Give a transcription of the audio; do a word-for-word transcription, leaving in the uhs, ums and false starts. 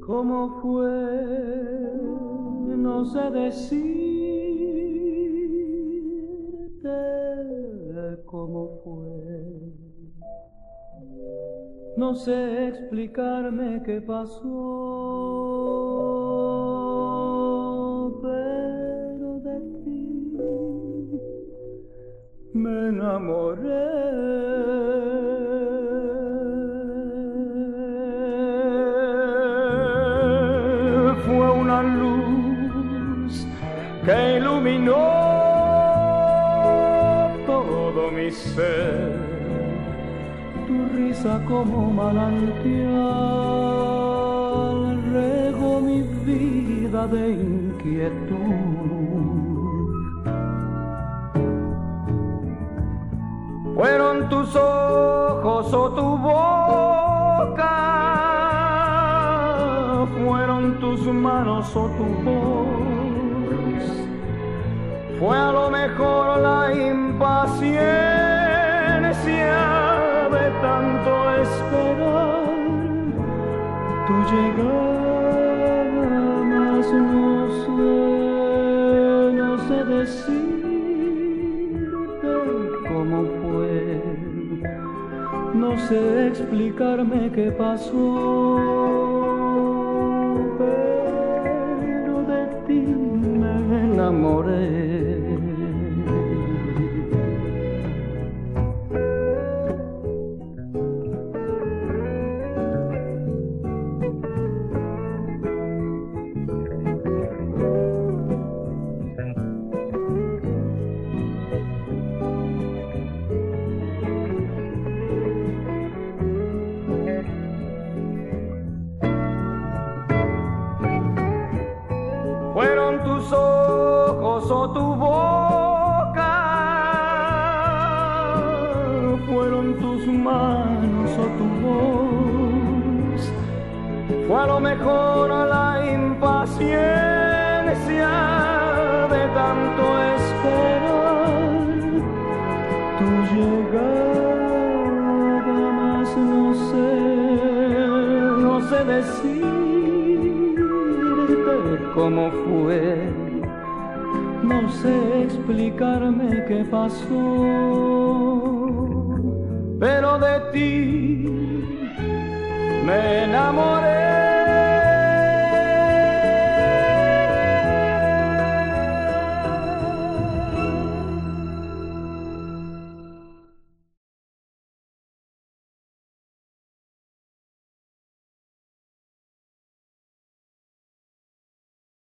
¿Cómo fue? No sé decirte cómo fue. No sé explicarme qué pasó, pero de ti me enamoré. Fue una luz que iluminó todo mi ser. Tu risa como manantial regó mi vida de inquietud. Fueron tus ojos o tu boca, fueron tus manos o tu voz. Fue a lo mejor la impaciencia de tanto esperar tu llegada, mas no sé, no sé decirte cómo fue, no sé explicarme qué pasó, pero de ti me enamoré. Fueron tus ojos o tu boca, fueron tus manos o tu voz. Fue a lo mejor la impaciencia de tanto esperar tu llegada, mas no sé, no sé decirte cómo fue, no sé explicarme qué pasó, pero de ti me enamoré.